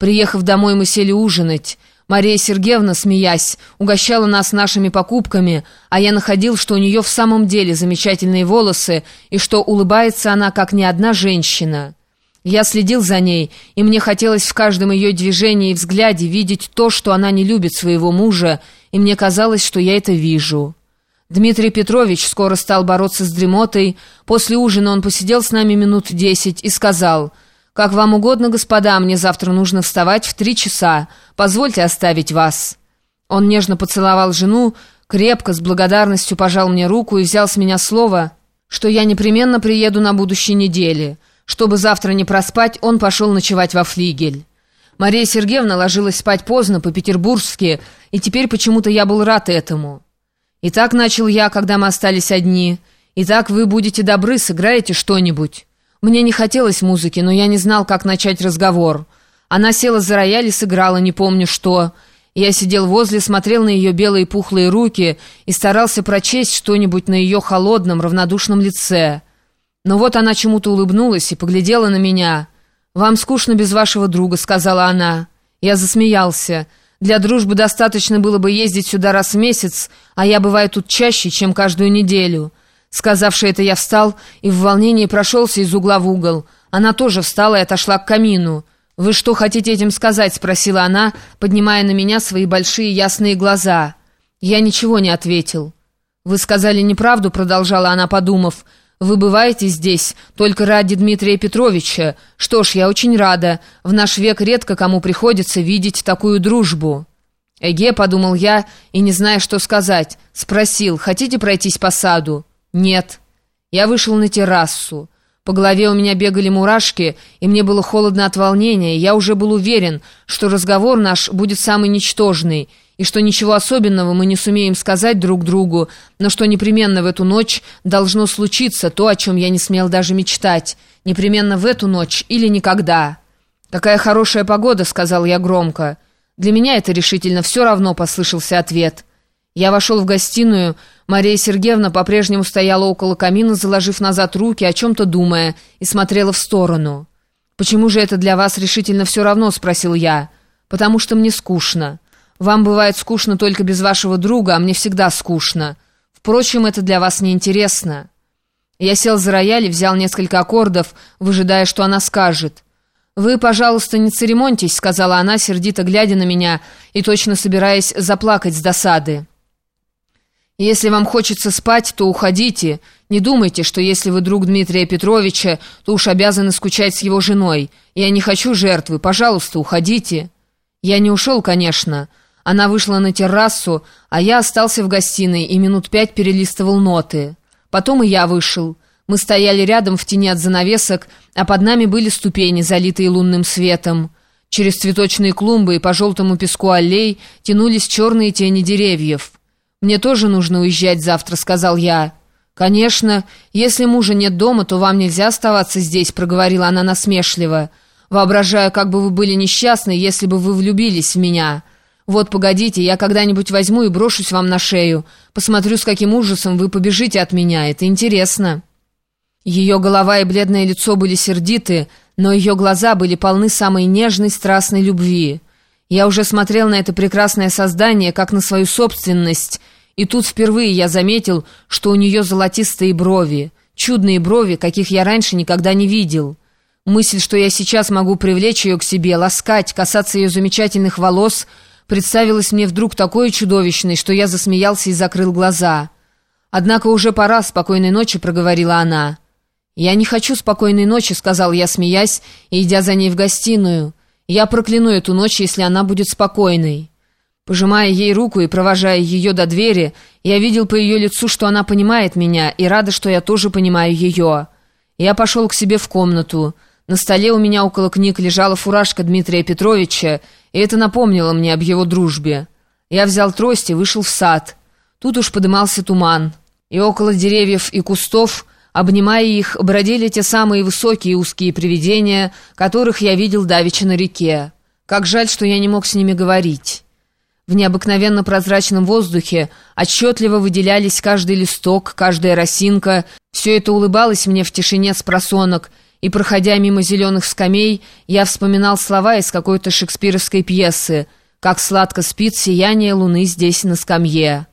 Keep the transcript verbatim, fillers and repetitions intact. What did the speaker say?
Приехав домой, мы сели ужинать. Мария Сергеевна, смеясь, угощала нас нашими покупками, а я находил, что у нее в самом деле замечательные волосы и что улыбается она, как ни одна женщина. Я следил за ней, и мне хотелось в каждом ее движении и взгляде видеть то, что она не любит своего мужа, и мне казалось, что я это вижу. Дмитрий Петрович скоро стал бороться с дремотой. После ужина он посидел с нами минут десять и сказал: «Как вам угодно, господа, мне завтра нужно вставать в три часа. Позвольте оставить вас». Он нежно поцеловал жену, крепко, с благодарностью пожал мне руку и взял с меня слово, что я непременно приеду на будущей неделе. Чтобы завтра не проспать, он пошел ночевать во флигель. Мария Сергеевна ложилась спать поздно, по-петербургски, и теперь почему-то я был рад этому. «Итак, — начал я, когда мы остались одни, — итак, вы будете добры, сыграете что-нибудь». Мне не хотелось музыки, но я не знал, как начать разговор. Она села за рояль и сыграла, не помню что. Я сидел возле, смотрел на ее белые пухлые руки и старался прочесть что-нибудь на ее холодном, равнодушном лице. Но вот она чему-то улыбнулась и поглядела на меня. «Вам скучно без вашего друга», — сказала она. Я засмеялся. «Для дружбы достаточно было бы ездить сюда раз в месяц, а я бываю тут чаще, чем каждую неделю». Сказавши это, я встал и в волнении прошелся из угла в угол. Она тоже встала и отошла к камину. «Вы что хотите этим сказать?» — спросила она, поднимая на меня свои большие ясные глаза. Я ничего не ответил. «Вы сказали неправду», — продолжала она, подумав. «Вы бываете здесь только ради Дмитрия Петровича. Что ж, я очень рада. В наш век редко кому приходится видеть такую дружбу». «Эге», — подумал я, и, не зная, что сказать, спросил: «Хотите пройтись по саду?» «Нет». Я вышел на террасу. По голове у меня бегали мурашки, и мне было холодно от волнения. Я уже был уверен, что разговор наш будет самый ничтожный, и что ничего особенного мы не сумеем сказать друг другу, но что непременно в эту ночь должно случиться то, о чем я не смел даже мечтать. Непременно в эту ночь или никогда. «Какая хорошая погода», — сказал я громко. «Для меня это решительно все равно», — послышался ответ. Я вошел в гостиную. Мария Сергеевна по-прежнему стояла около камина, заложив назад руки, о чем-то думая, и смотрела в сторону. «Почему же это для вас решительно все равно?» — спросил я. «Потому что мне скучно. Вам бывает скучно только без вашего друга, а мне всегда скучно. Впрочем, это для вас не интересно». Я сел за рояль и взял несколько аккордов, выжидая, что она скажет. «Вы, пожалуйста, не церемоньтесь», — сказала она, сердито глядя на меня и точно собираясь заплакать с досады. «Если вам хочется спать, то уходите. Не думайте, что если вы друг Дмитрия Петровича, то уж обязаны скучать с его женой. Я не хочу жертвы. Пожалуйста, уходите». Я не ушел, конечно. Она вышла на террасу, а я остался в гостиной и минут пять перелистывал ноты. Потом и я вышел. Мы стояли рядом в тени от занавесок, а под нами были ступени, залитые лунным светом. Через цветочные клумбы и по желтому песку аллей тянулись черные тени деревьев. «Мне тоже нужно уезжать завтра», — сказал я. «Конечно, если мужа нет дома, то вам нельзя оставаться здесь», — проговорила она насмешливо. «Воображаю, как бы вы были несчастны, если бы вы влюбились в меня. Вот, погодите, я когда-нибудь возьму и брошусь вам на шею. Посмотрю, с каким ужасом вы побежите от меня. Это интересно». Ее голова и бледное лицо были сердиты, но ее глаза были полны самой нежной, страстной любви. Я уже смотрел на это прекрасное создание, как на свою собственность, и тут впервые я заметил, что у нее золотистые брови, чудные брови, каких я раньше никогда не видел. Мысль, что я сейчас могу привлечь ее к себе, ласкать, касаться ее замечательных волос, представилась мне вдруг такой чудовищной, что я засмеялся и закрыл глаза. «Однако уже пора, спокойной ночи», — проговорила она. «Я не хочу спокойной ночи», — сказал я, смеясь, и идя за ней в гостиную. «Я прокляну эту ночь, если она будет спокойной». Пожимая ей руку и провожая ее до двери, я видел по ее лицу, что она понимает меня, и рада, что я тоже понимаю ее. Я пошел к себе в комнату. На столе у меня около книг лежала фуражка Дмитрия Петровича, и это напомнило мне об его дружбе. Я взял трость и вышел в сад. Тут уж подымался туман, и около деревьев и кустов, обнимая их, бродили те самые высокие узкие привидения, которых я видел давеча на реке. Как жаль, что я не мог с ними говорить. В необыкновенно прозрачном воздухе отчетливо выделялись каждый листок, каждая росинка. Все это улыбалось мне в тишине спросонок, и, проходя мимо зеленых скамей, я вспоминал слова из какой-то шекспировской пьесы «Как сладко спит сияние луны здесь на скамье».